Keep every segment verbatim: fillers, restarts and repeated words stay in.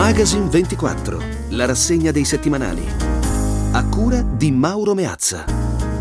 Magazine ventiquattro, la rassegna dei settimanali. A cura di Mauro Meazza.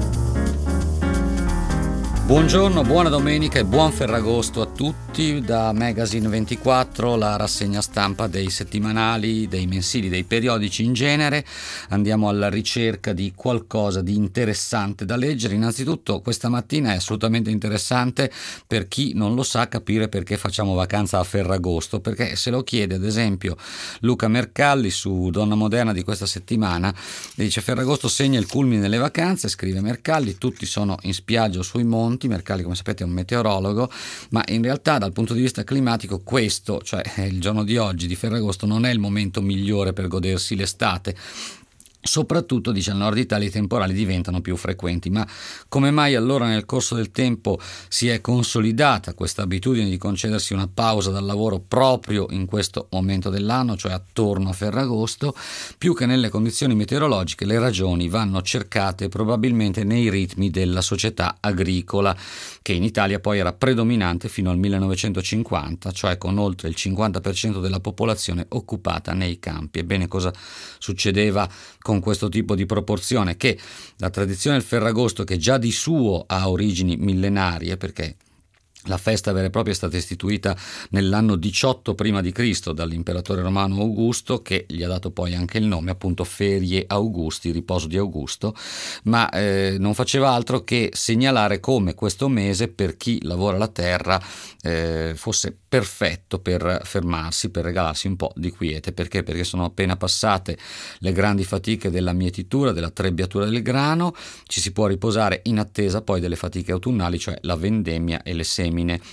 Buongiorno, buona domenica e buon Ferragosto a tutti da Magazine ventiquattro, la rassegna stampa dei settimanali, dei mensili, dei periodici in genere. Andiamo alla ricerca di qualcosa di interessante da leggere. Innanzitutto questa mattina è assolutamente interessante per chi non lo sa capire perché facciamo vacanza a Ferragosto, perché se lo chiede ad esempio Luca Mercalli su Donna Moderna di questa settimana, dice: Ferragosto segna il culmine delle vacanze, scrive Mercalli, tutti sono in spiaggia o sui monti. Mercalli, come sapete, è un meteorologo, ma in realtà dal punto di vista climatico questo, cioè il giorno di oggi di Ferragosto, non è il momento migliore per godersi l'estate. Soprattutto, dice, al nord Italia i temporali diventano più frequenti. Ma come mai allora nel corso del tempo si è consolidata questa abitudine di concedersi una pausa dal lavoro proprio in questo momento dell'anno, cioè attorno a Ferragosto? Più che nelle condizioni meteorologiche, le ragioni vanno cercate probabilmente nei ritmi della società agricola, che in Italia poi era predominante fino al millenovecentocinquanta, cioè con oltre il cinquanta per cento della popolazione occupata nei campi. Ebbene, cosa succedeva con questo tipo di proporzione? Che la tradizione del Ferragosto, che già di suo ha origini millenarie, perché la festa vera e propria è stata istituita nell'anno diciotto prima di Cristo dall'imperatore romano Augusto, che gli ha dato poi anche il nome, appunto, Ferie Augusti, riposo di Augusto, ma eh, non faceva altro che segnalare come questo mese per chi lavora la terra eh, fosse perfetto per fermarsi, per regalarsi un po' di quiete. Perché? Perché sono appena passate le grandi fatiche della mietitura, della trebbiatura del grano, ci si può riposare in attesa poi delle fatiche autunnali, cioè la vendemmia e le semine.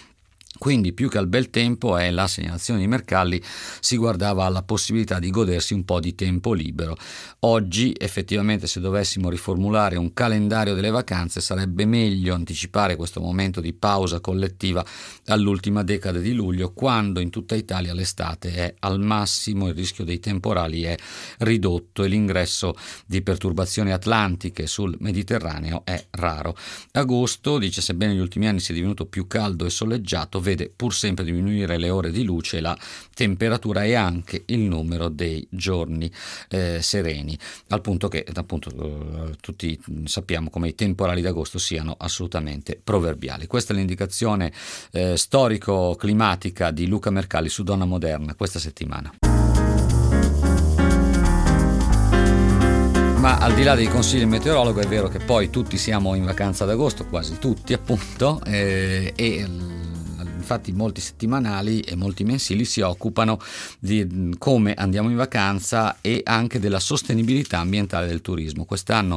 Quindi più che al bel tempo e la segnalazione di Mercalli si guardava alla possibilità di godersi un po' di tempo libero. Oggi effettivamente, se dovessimo riformulare un calendario delle vacanze, sarebbe meglio anticipare questo momento di pausa collettiva all'ultima decade di luglio, quando in tutta Italia l'estate è al massimo, il rischio dei temporali è ridotto e l'ingresso di perturbazioni atlantiche sul Mediterraneo è raro. Agosto, dice, sebbene negli ultimi anni sia divenuto più caldo e soleggiato, vede pur sempre diminuire le ore di luce, la temperatura e anche il numero dei giorni eh, sereni, al punto che appunto eh, tutti sappiamo come i temporali d'agosto siano assolutamente proverbiali. Questa è l'indicazione eh, storico-climatica di Luca Mercalli su Donna Moderna questa settimana. Ma al di là dei consigli del meteorologo, è vero che poi tutti siamo in vacanza ad agosto, quasi tutti appunto, eh, e infatti molti settimanali e molti mensili si occupano di come andiamo in vacanza e anche della sostenibilità ambientale del turismo. Quest'anno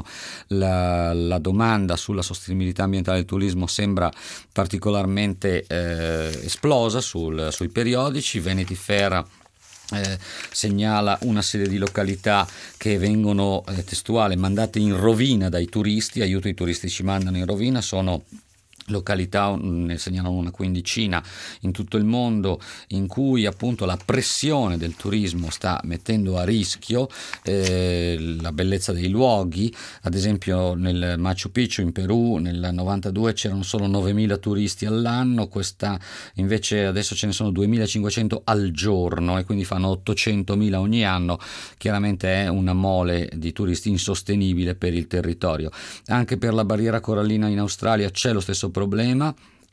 la, la domanda sulla sostenibilità ambientale del turismo sembra particolarmente eh, esplosa sul, sui periodici. Vanity Fair Eh, segnala una serie di località che vengono eh, testuale mandate in rovina dai turisti, aiuto i turisti ci mandano in rovina. Sono località, ne segnalano una quindicina in tutto il mondo, in cui appunto la pressione del turismo sta mettendo a rischio eh, la bellezza dei luoghi. Ad esempio nel Machu Picchu in Perù nel novantadue c'erano solo novemila turisti all'anno, questa invece adesso ce ne sono duemilacinquecento al giorno e quindi fanno ottocentomila ogni anno. Chiaramente è una mole di turisti insostenibile per il territorio. Anche per la barriera corallina in Australia c'è lo stesso problema.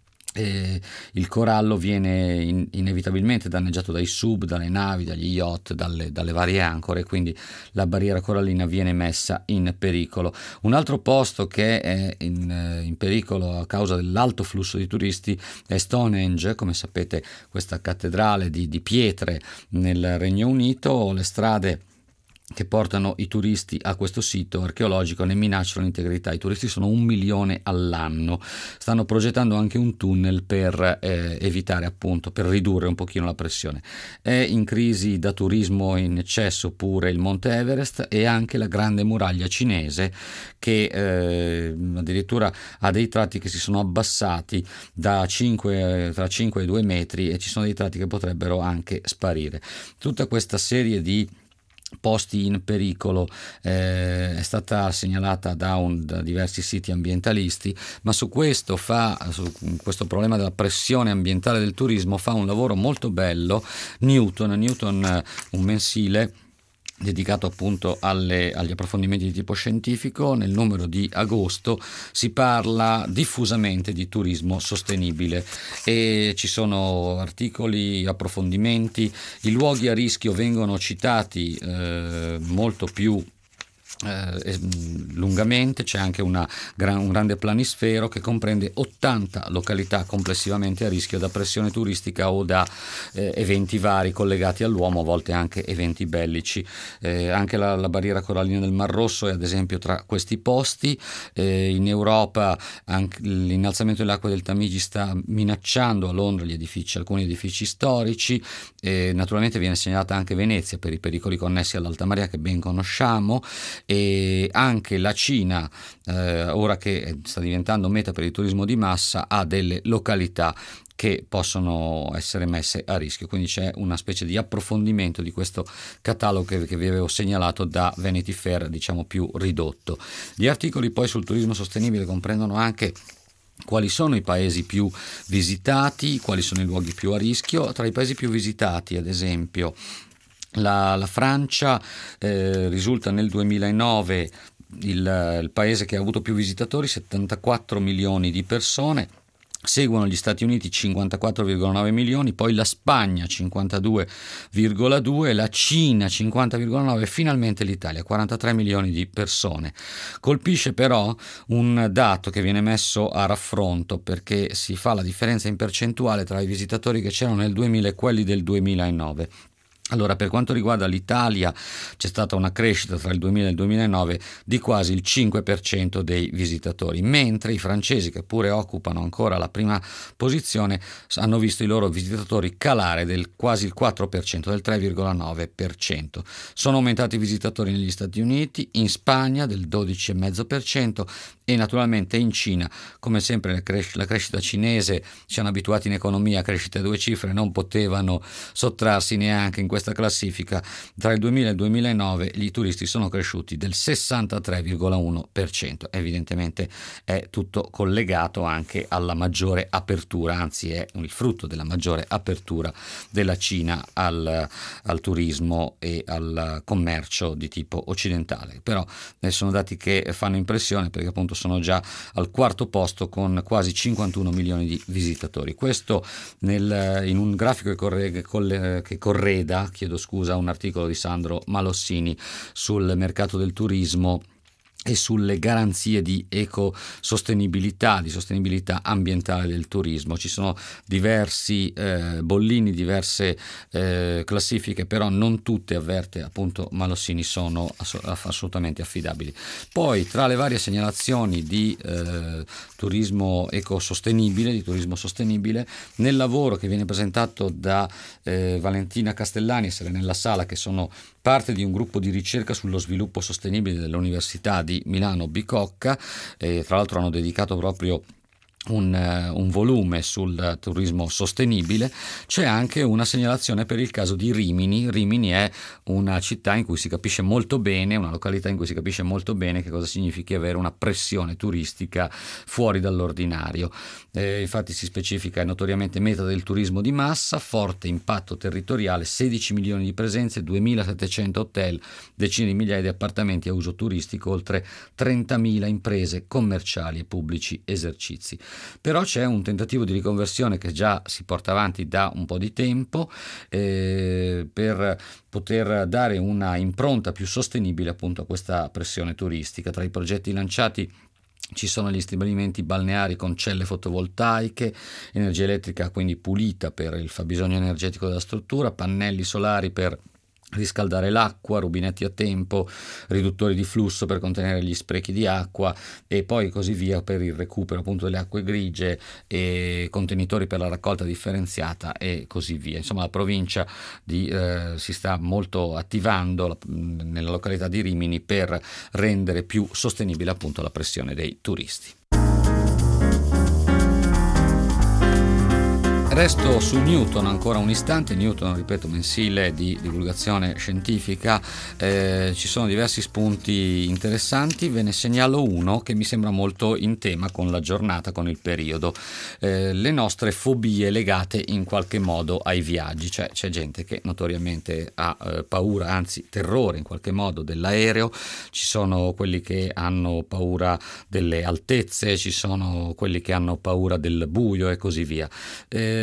Eh, il corallo viene in, inevitabilmente danneggiato dai sub, dalle navi, dagli yacht, dalle, dalle varie ancore, quindi la barriera corallina viene messa in pericolo. Un altro posto che è in, in pericolo a causa dell'alto flusso di turisti è Stonehenge, come sapete, questa cattedrale di, di pietre nel Regno Unito. Le strade che portano i turisti a questo sito archeologico ne minacciano l'integrità. I turisti sono un milione all'anno. Stanno progettando anche un tunnel per eh, evitare, appunto, per ridurre un pochino la pressione. È in crisi da turismo in eccesso pure il Monte Everest e anche la grande muraglia cinese, che eh, addirittura ha dei tratti che si sono abbassati da cinque, tra cinque e due metri, e ci sono dei tratti che potrebbero anche sparire. Tutta questa serie di posti in pericolo eh, è stata segnalata da, un, da diversi siti ambientalisti, ma su questo fa su questo problema della pressione ambientale del turismo fa un lavoro molto bello Newton, Newton un mensile dedicato appunto alle, agli approfondimenti di tipo scientifico. Nel numero di agosto si parla diffusamente di turismo sostenibile e ci sono articoli, approfondimenti, i luoghi a rischio vengono citati eh, molto più Eh, lungamente. C'è anche una, un grande planisfero che comprende ottanta località complessivamente a rischio da pressione turistica o da eh, eventi vari collegati all'uomo, a volte anche eventi bellici. Eh, anche la, la barriera corallina del Mar Rosso è ad esempio tra questi posti. Eh, in Europa anche l'innalzamento dell'acqua del Tamigi sta minacciando a Londra gli edifici, alcuni edifici storici. Eh, naturalmente viene segnalata anche Venezia per i pericoli connessi all'alta marea che ben conosciamo. E anche la Cina, eh, ora che sta diventando meta per il turismo di massa, ha delle località che possono essere messe a rischio, quindi c'è una specie di approfondimento di questo catalogo che, che vi avevo segnalato da Vanity Fair, diciamo più ridotto. Gli articoli poi sul turismo sostenibile comprendono anche quali sono i paesi più visitati, quali sono i luoghi più a rischio. Tra i paesi più visitati, ad esempio, La, la Francia eh, risulta nel duemilanove il, il paese che ha avuto più visitatori, settantaquattro milioni di persone. Seguono gli Stati Uniti cinquantaquattro virgola nove milioni, poi la Spagna cinquantadue virgola due, la Cina cinquanta virgola nove e finalmente l'Italia quarantatré milioni di persone. Colpisce però un dato che viene messo a raffronto perché si fa la differenza in percentuale tra i visitatori che c'erano nel duemila e quelli del duemilanove. Allora, per quanto riguarda l'Italia, c'è stata una crescita tra il duemila e il duemilanove di quasi il cinque per cento dei visitatori, mentre i francesi, che pure occupano ancora la prima posizione, hanno visto i loro visitatori calare del quasi il quattro per cento, del tre virgola nove per cento. Sono aumentati i visitatori negli Stati Uniti, in Spagna del dodici virgola cinque per cento e naturalmente in Cina. Come sempre la, cres- la crescita cinese, ci hanno abituati in economia a crescite a due cifre, non potevano sottrarsi neanche in questa classifica. Tra il duemila e il duemilanove i turisti sono cresciuti del sessantatré virgola uno per cento. Evidentemente è tutto collegato anche alla maggiore apertura, anzi è il frutto della maggiore apertura della Cina al, al turismo e al commercio di tipo occidentale. Però eh, sono dati che fanno impressione perché appunto sono già al quarto posto con quasi cinquantuno milioni di visitatori. Questo nel, in un grafico che, corre, che correda chiedo scusa, un articolo di Sandro Malossini sul mercato del turismo e sulle garanzie di ecosostenibilità, di sostenibilità ambientale del turismo. Ci sono diversi eh, bollini, diverse eh, classifiche, però non tutte, avverte appunto Malossini, sono ass- assolutamente affidabili. Poi tra le varie segnalazioni di eh, turismo ecosostenibile, di turismo sostenibile, nel lavoro che viene presentato da eh, Valentina Castellani e Serenella Sala, che sono parte di un gruppo di ricerca sullo sviluppo sostenibile dell'Università di Milano Bicocca, e tra l'altro hanno dedicato proprio Un, un volume sul turismo sostenibile. C'è anche una segnalazione per il caso di Rimini. Rimini è una città in cui si capisce molto bene, una località in cui si capisce molto bene che cosa significhi avere una pressione turistica fuori dall'ordinario. Eh, infatti si specifica è notoriamente meta del turismo di massa, forte impatto territoriale, sedici milioni di presenze, duemilasettecento hotel, decine di migliaia di appartamenti a uso turistico, oltre trentamila imprese commerciali e pubblici esercizi. Però c'è un tentativo di riconversione che già si porta avanti da un po' di tempo eh, per poter dare una impronta più sostenibile appunto a questa pressione turistica. Tra i progetti lanciati ci sono gli stabilimenti balneari con celle fotovoltaiche, energia elettrica quindi pulita per il fabbisogno energetico della struttura, pannelli solari per riscaldare l'acqua, rubinetti a tempo, riduttori di flusso per contenere gli sprechi di acqua e poi così via per il recupero appunto delle acque grigie e contenitori per la raccolta differenziata e così via. Insomma, la provincia di, eh, si sta molto attivando la, nella località di Rimini per rendere più sostenibile appunto la pressione dei turisti. Resto su Newton ancora un istante. Newton, ripeto, mensile di divulgazione scientifica. Eh, ci sono diversi spunti interessanti, ve ne segnalo uno che mi sembra molto in tema con la giornata, con il periodo. Eh, le nostre fobie legate in qualche modo ai viaggi. Cioè c'è gente che notoriamente ha eh, paura, anzi terrore in qualche modo dell'aereo, ci sono quelli che hanno paura delle altezze, ci sono quelli che hanno paura del buio e così via. Eh,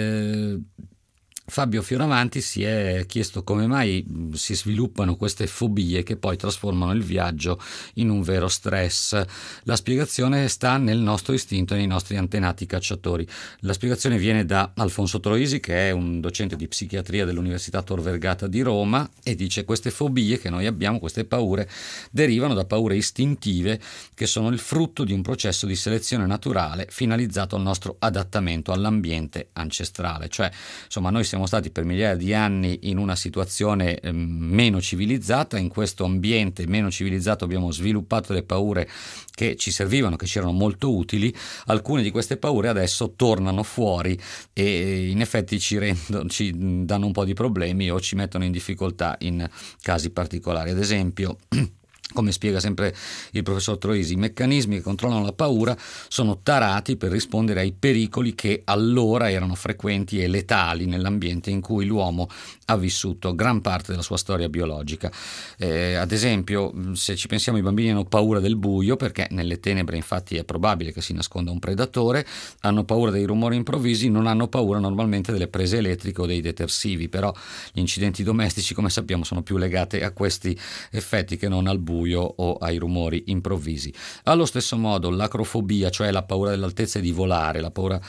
Fabio Fioravanti si è chiesto come mai si sviluppano queste fobie che poi trasformano il viaggio in un vero stress. La spiegazione sta nel nostro istinto, nei nostri antenati cacciatori. La spiegazione viene da Alfonso Troisi, che è un docente di psichiatria dell'Università Tor Vergata di Roma, e dice: queste fobie che noi abbiamo, queste paure, derivano da paure istintive che sono il frutto di un processo di selezione naturale finalizzato al nostro adattamento all'ambiente ancestrale. Cioè, insomma, noi siamo stati per migliaia di anni in una situazione eh, meno civilizzata. In questo ambiente meno civilizzato abbiamo sviluppato le paure che ci servivano, che ci erano molto utili. Alcune di queste paure adesso tornano fuori e in effetti ci, rendono, ci danno un po' di problemi o ci mettono in difficoltà in casi particolari. Ad esempio, come spiega sempre il professor Troisi, i meccanismi che controllano la paura sono tarati per rispondere ai pericoli che allora erano frequenti e letali nell'ambiente in cui l'uomo ha vissuto gran parte della sua storia biologica. Eh, ad esempio, se ci pensiamo, i bambini hanno paura del buio perché nelle tenebre infatti è probabile che si nasconda un predatore, hanno paura dei rumori improvvisi, non hanno paura normalmente delle prese elettriche o dei detersivi, però gli incidenti domestici, come sappiamo, sono più legati a questi effetti che non al buio o ai rumori improvvisi. Allo stesso modo l'acrofobia, cioè la paura dell'altezza e di volare, la paura,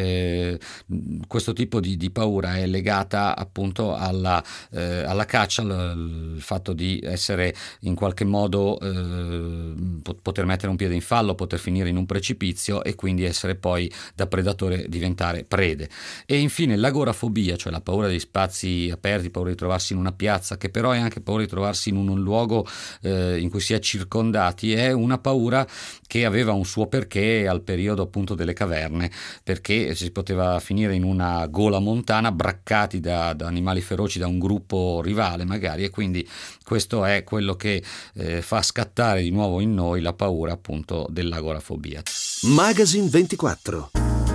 eh, questo tipo di, di paura è legata appunto alla, eh, alla caccia, al, il fatto di essere in qualche modo eh, poter mettere un piede in fallo, poter finire in un precipizio e quindi essere poi da predatore diventare prede. E infine l'agorafobia, cioè la paura degli spazi aperti, paura di trovarsi in una piazza, che però è anche paura di trovarsi in un, un luogo eh, in cui si è circondati, è una paura che aveva un suo perché al periodo appunto delle caverne, perché si poteva finire in una gola montana braccati da, da animali feroci, da un gruppo rivale magari, e quindi questo è quello che eh, fa scattare di nuovo in noi la paura appunto dell'agorafobia. Magazine ventiquattro.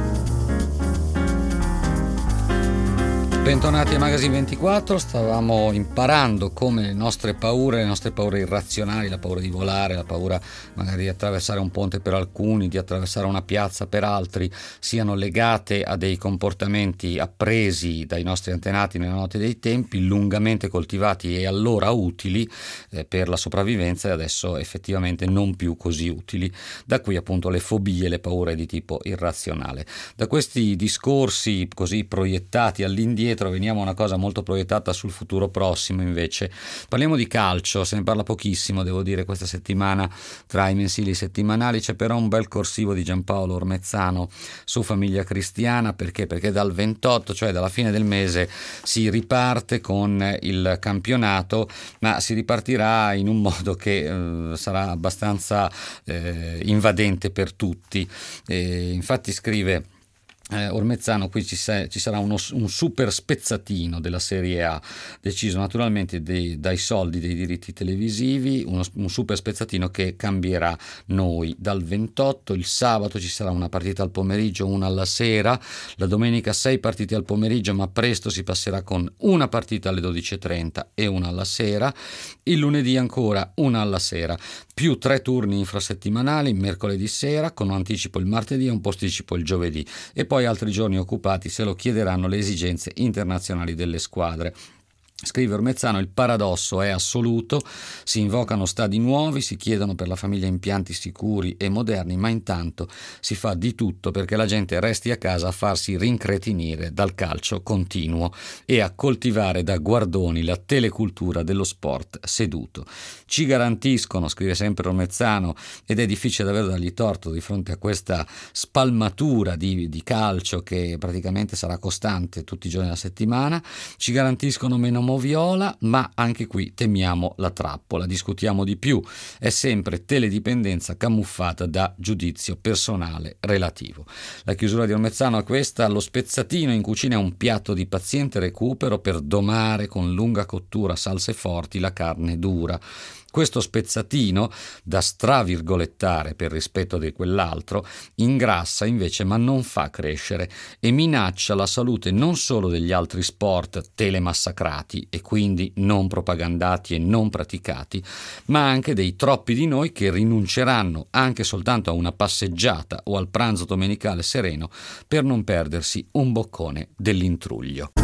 Bentornati a Magazine ventiquattro. Stavamo imparando come le nostre paure, le nostre paure irrazionali, la paura di volare, la paura magari di attraversare un ponte per alcuni, di attraversare una piazza per altri, siano legate a dei comportamenti appresi dai nostri antenati nella notte dei tempi, lungamente coltivati e allora utili eh, per la sopravvivenza, e adesso effettivamente non più così utili. Da qui appunto le fobie, le paure di tipo irrazionale. Da questi discorsi così proiettati all'indietro veniamo a una cosa molto proiettata sul futuro prossimo invece. Parliamo di calcio, se ne parla pochissimo, devo dire, questa settimana tra i mensili settimanali. C'è però un bel corsivo di Giampaolo Ormezzano su Famiglia Cristiana. Perché? Perché dal ventotto, cioè dalla fine del mese, si riparte con il campionato, ma si ripartirà in un modo che eh, sarà abbastanza eh, invadente per tutti. E infatti scrive Eh, Ormezzano, qui ci, sa- ci sarà uno, un super spezzatino della Serie A, deciso naturalmente dei, dai soldi dei diritti televisivi, uno, un super spezzatino che cambierà noi. Dal ventotto, il sabato, ci sarà una partita al pomeriggio, una alla sera, la domenica sei partite al pomeriggio, ma presto si passerà con una partita alle dodici e trenta e una alla sera, il lunedì ancora una alla sera, più tre turni infrasettimanali, mercoledì sera, con un anticipo il martedì e un posticipo il giovedì, e poi altri giorni occupati se lo chiederanno le esigenze internazionali delle squadre. Scrive Ormezzano: il paradosso è assoluto, si invocano stadi nuovi, si chiedono per la famiglia impianti sicuri e moderni, ma intanto si fa di tutto perché la gente resti a casa a farsi rincretinire dal calcio continuo e a coltivare da guardoni la telecultura dello sport seduto. Ci garantiscono, scrive sempre Ormezzano, ed è difficile davvero dargli torto di fronte a questa spalmatura di, di calcio che praticamente sarà costante tutti i giorni della settimana, ci garantiscono meno amiamo Viola, ma anche qui temiamo la trappola, discutiamo di più, è sempre teledipendenza camuffata da giudizio personale relativo. La chiusura di Ormezzano è questa: lo spezzatino in cucina è un piatto di paziente recupero per domare con lunga cottura, salse forti, la carne dura. Questo spezzatino, da stravirgolettare per rispetto di quell'altro, ingrassa invece ma non fa crescere e minaccia la salute non solo degli altri sport telemassacrati e quindi non propagandati e non praticati, ma anche dei troppi di noi che rinunceranno anche soltanto a una passeggiata o al pranzo domenicale sereno per non perdersi un boccone dell'intruglio.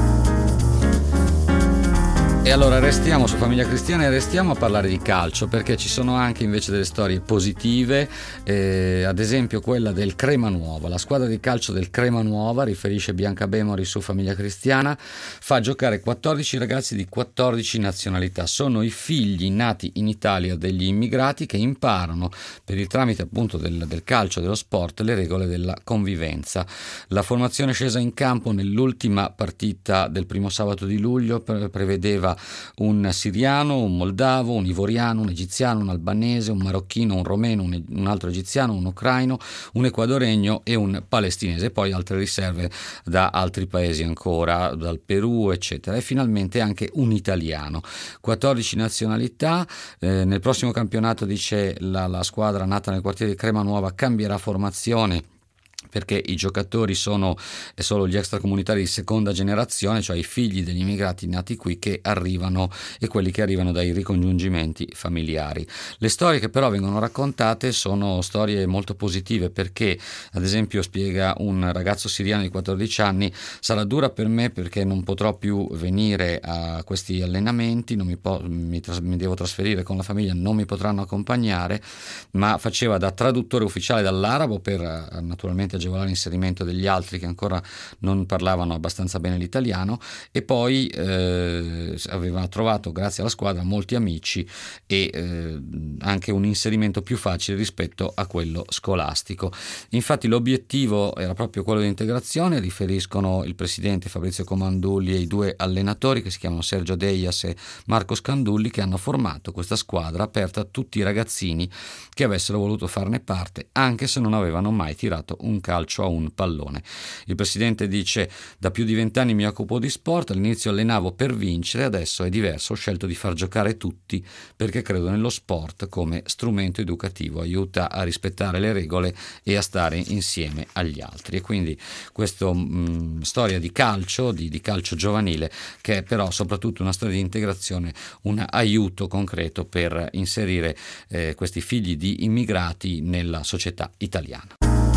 E allora restiamo su Famiglia Cristiana e restiamo a parlare di calcio, perché ci sono anche invece delle storie positive, eh, ad esempio quella del Cremanova. La squadra di calcio del Cremanova, riferisce Bianca Bemori su Famiglia Cristiana, fa giocare quattordici ragazzi di quattordici nazionalità. Sono i figli nati in Italia degli immigrati che imparano per il tramite appunto del, del calcio, dello sport, le regole della convivenza. La formazione scesa in campo nell'ultima partita del primo sabato di luglio pre- prevedeva un siriano, un moldavo, un ivoriano, un egiziano, un albanese, un marocchino, un romeno, un, un altro egiziano, un ucraino, un ecuadoregno e un palestinese, poi altre riserve da altri paesi ancora, dal Perù eccetera, e finalmente anche un italiano. quattordici nazionalità. Eh, nel prossimo campionato, dice la, la squadra nata nel quartiere di Cremanova, cambierà formazione perché i giocatori sono solo gli extracomunitari di seconda generazione, cioè i figli degli immigrati nati qui che arrivano e quelli che arrivano dai ricongiungimenti familiari. Le storie che però vengono raccontate sono storie molto positive, perché ad esempio spiega un ragazzo siriano di quattordici anni: sarà dura per me perché non potrò più venire a questi allenamenti, non mi, po- mi, tras- mi devo trasferire con la famiglia, non mi potranno accompagnare, ma faceva da traduttore ufficiale dall'arabo per eh, naturalmente agevolare l'inserimento degli altri che ancora non parlavano abbastanza bene l'italiano, e poi eh, aveva trovato grazie alla squadra molti amici e eh, anche un inserimento più facile rispetto a quello scolastico. Infatti l'obiettivo era proprio quello di integrazione, riferiscono il presidente Fabrizio Comandulli e i due allenatori che si chiamano Sergio Deias e Marco Scandulli, che hanno formato questa squadra aperta a tutti i ragazzini che avessero voluto farne parte, anche se non avevano mai tirato un calcio a un pallone. Il presidente dice: da più di vent'anni mi occupo di sport, all'inizio allenavo per vincere, adesso è diverso, ho scelto di far giocare tutti perché credo nello sport come strumento educativo, aiuta a rispettare le regole e a stare insieme agli altri. E quindi questa storia di calcio, di, di calcio giovanile, che è però soprattutto una storia di integrazione, un aiuto concreto per inserire eh, questi figli di immigrati nella società italiana.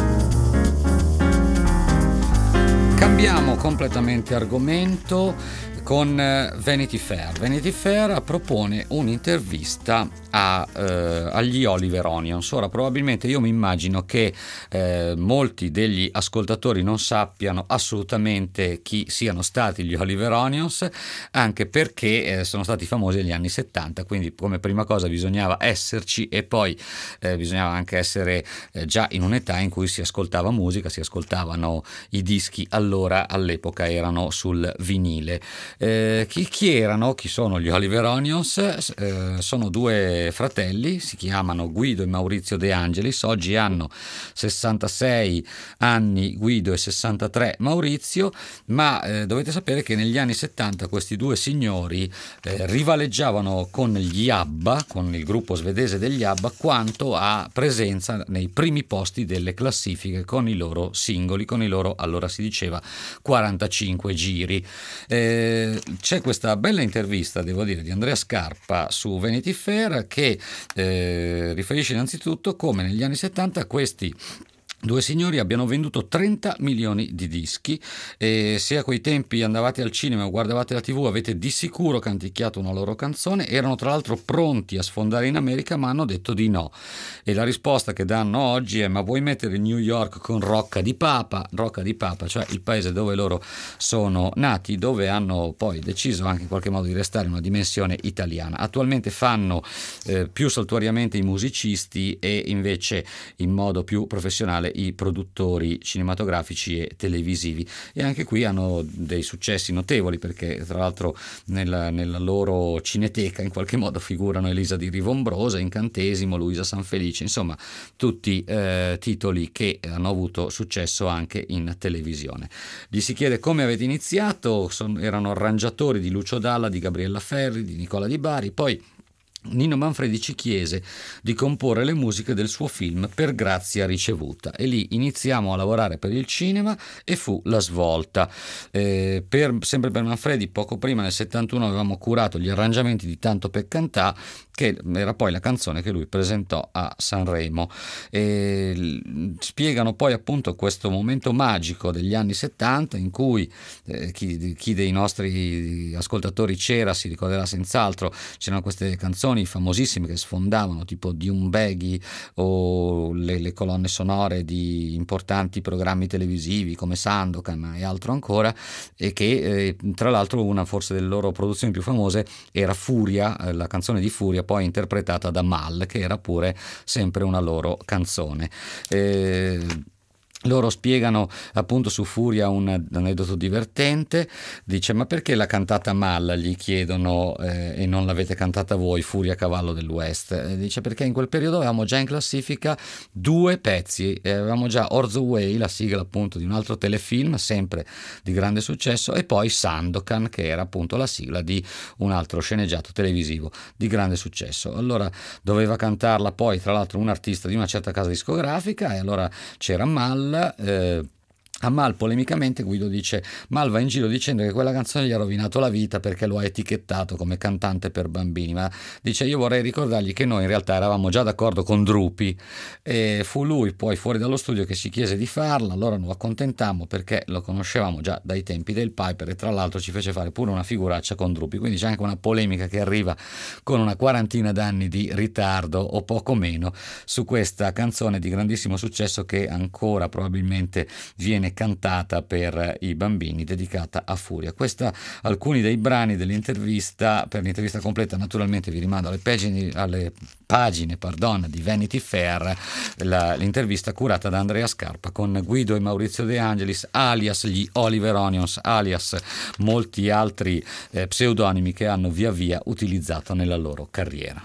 Cambiamo completamente argomento con Vanity Fair. Vanity Fair propone un'intervista a, eh, agli Oliver Onions. Ora, probabilmente io mi immagino che eh, molti degli ascoltatori non sappiano assolutamente chi siano stati gli Oliver Onions, anche perché eh, sono stati famosi negli anni settanta, quindi come prima cosa bisognava esserci e poi eh, bisognava anche essere eh, già in un'età in cui si ascoltava musica, si ascoltavano i dischi, allora all'epoca erano sul vinile. Eh, chi, chi erano? Chi sono gli Oliver Onions? Eh, sono due fratelli, si chiamano Guido e Maurizio De Angelis, oggi hanno sessantasei anni Guido e sessantatré Maurizio, ma eh, dovete sapere che negli anni settanta questi due signori eh, rivaleggiavano con gli ABBA, con il gruppo svedese degli ABBA, quanto a presenza nei primi posti delle classifiche con i loro singoli, con i loro, allora si diceva, quarantacinque giri. Eh, c'è questa bella intervista, devo dire, di Andrea Scarpa su Vanity Fair che eh, riferisce innanzitutto come negli anni settanta questi due signori abbiano venduto trenta milioni di dischi, e se a quei tempi andavate al cinema o guardavate la tivù avete di sicuro canticchiato una loro canzone. Erano tra l'altro pronti a sfondare in America ma hanno detto di no, e la risposta che danno oggi è: ma vuoi mettere New York con Rocca di Papa? Rocca di Papa, cioè il paese dove loro sono nati, dove hanno poi deciso anche in qualche modo di restare in una dimensione italiana. Attualmente fanno eh, più saltuariamente i musicisti e invece in modo più professionale i produttori cinematografici e televisivi, e anche qui hanno dei successi notevoli, perché tra l'altro nella, nella loro cineteca in qualche modo figurano Elisa di Rivombrosa, Incantesimo, Luisa Sanfelice, insomma tutti eh, titoli che hanno avuto successo anche in televisione. Gli si chiede come avete iniziato, Son, erano arrangiatori di Lucio Dalla, di Gabriella Ferri, di Nicola Di Bari. Poi Nino Manfredi ci chiese di comporre le musiche del suo film Per grazia ricevuta, e lì iniziamo a lavorare per il cinema e fu la svolta. Eh, per, sempre per Manfredi, poco prima nel settantuno avevamo curato gli arrangiamenti di Tanto per cantà, che era poi la canzone che lui presentò a Sanremo. E spiegano poi appunto questo momento magico degli anni settanta in cui eh, chi, chi dei nostri ascoltatori c'era si ricorderà senz'altro, c'erano queste canzoni famosissime che sfondavano, tipo di un Beghi o le, le colonne sonore di importanti programmi televisivi come Sandokan e altro ancora, e che eh, tra l'altro una forse delle loro produzioni più famose era Furia, eh, la canzone di Furia, poi interpretata da Mal, che era pure sempre una loro canzone. Eh, Loro spiegano appunto su Furia un aneddoto divertente, dice: ma perché l'ha cantata Mal, gli chiedono, eh, e non l'avete cantata voi, Furia cavallo del West? Eh, dice perché in quel periodo avevamo già in classifica due pezzi, eh, avevamo già Orzo Way, la sigla appunto di un altro telefilm sempre di grande successo, e poi Sandokan, che era appunto la sigla di un altro sceneggiato televisivo di grande successo. Allora doveva cantarla poi tra l'altro un artista di una certa casa discografica, e allora c'era Mal. Eh, A Mal polemicamente Guido dice: Mal va in giro dicendo che quella canzone gli ha rovinato la vita perché lo ha etichettato come cantante per bambini, ma dice: io vorrei ricordargli che noi in realtà eravamo già d'accordo con Drupi, e fu lui poi fuori dallo studio che ci chiese di farla. Allora lo accontentammo perché lo conoscevamo già dai tempi del Piper, e tra l'altro ci fece fare pure una figuraccia con Drupi, quindi c'è anche una polemica che arriva con una quarantina d'anni di ritardo o poco meno su questa canzone di grandissimo successo che ancora probabilmente viene cantata per i bambini, dedicata a Furia. Questa, alcuni dei brani dell'intervista. Per l'intervista completa naturalmente vi rimando alle pagine, alle pagine pardon, di Vanity Fair, la, l'intervista curata da Andrea Scarpa con Guido e Maurizio De Angelis, alias gli Oliver Onions, alias molti altri eh, pseudonimi che hanno via via utilizzato nella loro carriera.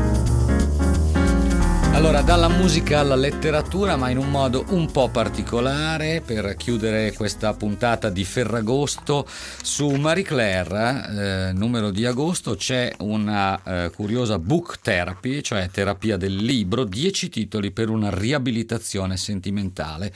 Allora, dalla musica alla letteratura, ma in un modo un po' particolare, per chiudere questa puntata di Ferragosto. Su Marie Claire, eh, numero di agosto, c'è una eh, curiosa book therapy, cioè terapia del libro, dieci titoli per una riabilitazione sentimentale,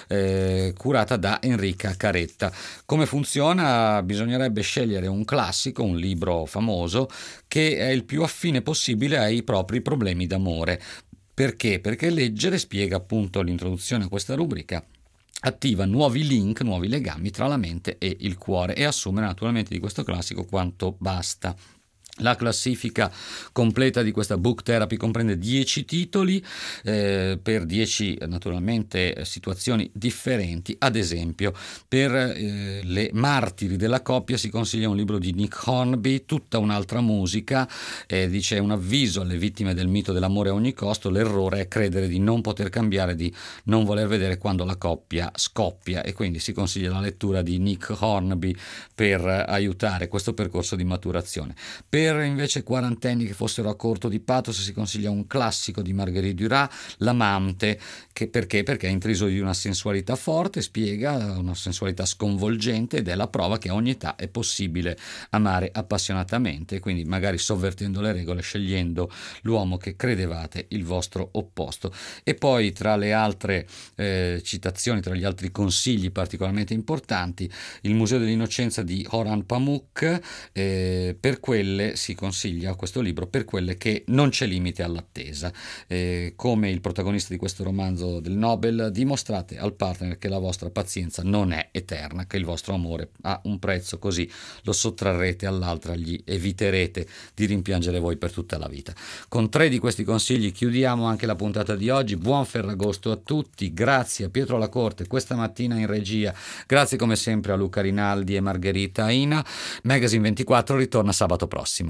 eh, curata da Enrica Caretta. Come funziona? Bisognerebbe scegliere un classico, un libro famoso, che è il più affine possibile ai propri problemi d'amore. Perché? Perché leggere, spiega appunto l'introduzione a questa rubrica, attiva nuovi link, nuovi legami tra la mente e il cuore, e assume naturalmente di questo classico quanto basta. La classifica completa di questa book therapy comprende dieci titoli eh, per dieci naturalmente situazioni differenti. Ad esempio, per eh, le martiri della coppia si consiglia un libro di Nick Hornby, Tutta un'altra musica, eh, dice: un avviso alle vittime del mito dell'amore a ogni costo, l'errore è credere di non poter cambiare, di non voler vedere quando la coppia scoppia, e quindi si consiglia la lettura di Nick Hornby per aiutare questo percorso di maturazione. Per Per invece quarantenni che fossero a corto di pathos si consiglia un classico di Marguerite Duras, L'amante, che perché? Perché è intriso di una sensualità forte, spiega, una sensualità sconvolgente, ed è la prova che a ogni età è possibile amare appassionatamente, quindi magari sovvertendo le regole, scegliendo l'uomo che credevate il vostro opposto. E poi tra le altre eh, citazioni, tra gli altri consigli particolarmente importanti, il Museo dell'Innocenza di Orhan Pamuk, eh, per quelle si consiglia questo libro, per quelle che non c'è limite all'attesa. Eh, come il protagonista di questo romanzo del Nobel, dimostrate al partner che la vostra pazienza non è eterna, che il vostro amore ha un prezzo, così lo sottrarrete all'altra, gli eviterete di rimpiangere voi per tutta la vita. Con tre di questi consigli chiudiamo anche la puntata di oggi. Buon Ferragosto a tutti, grazie a Pietro Lacorte questa mattina in regia, grazie come sempre a Luca Rinaldi e Margherita Aina. Magazine ventiquattro ritorna sabato prossimo.